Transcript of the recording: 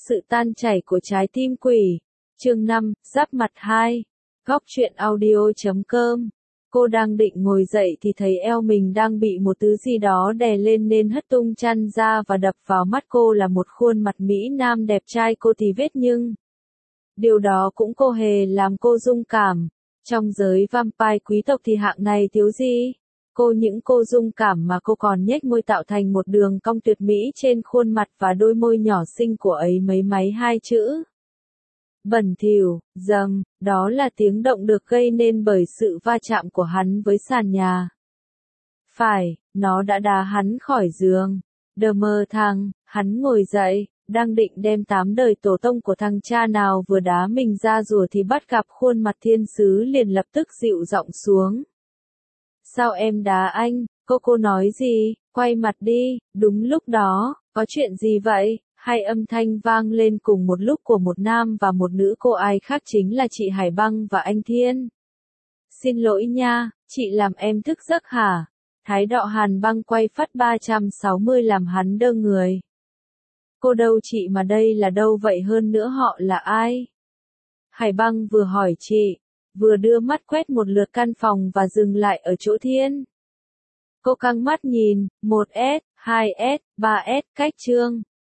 sự tan chảy của trái tim quỷ. Chương 5, Giáp mặt 2. Góc truyện audio.com. Cô đang định ngồi dậy thì thấy eo mình đang bị một thứ gì đó đè lên nên hất tung chăn ra và đập vào mắt cô là một khuôn mặt Mỹ Nam đẹp trai cô thì vết nhưng điều đó cũng cô hề làm cô rung cảm. Trong giới vampire quý tộc thì hạng này thiếu gì? Những cô rung cảm mà cô còn nhếch môi tạo thành một đường cong tuyệt mỹ trên khuôn mặt và đôi môi nhỏ xinh của ấy mấy máy hai chữ. Bẩn thỉu, dầm, đó là tiếng động được gây nên bởi sự va chạm của hắn với sàn nhà. Phải, nó đã đá hắn khỏi giường. Đờ mờ thằng, hắn ngồi dậy, đang định đem 8 đời tổ tông của thằng cha nào vừa đá mình ra rùa thì bắt gặp khuôn mặt thiên sứ liền lập tức dịu giọng xuống. Sao em đá anh? Cô nói gì? Quay mặt đi. Đúng lúc đó, có chuyện gì vậy? Hai âm thanh vang lên cùng một lúc của một nam và một nữ, cô ai khác chính là chị Hải Băng và anh Thiên. Xin lỗi nha, chị làm em thức giấc hả? Thái độ Hàn Băng quay phát 360 làm hắn đơ người. Cô đâu chị mà đây là đâu vậy, hơn nữa họ là ai? Hải Băng vừa hỏi chị, vừa đưa mắt quét một lượt căn phòng và dừng lại ở chỗ Thiên. Cô căng mắt nhìn, 1S, 2S, 3S, cách Trương,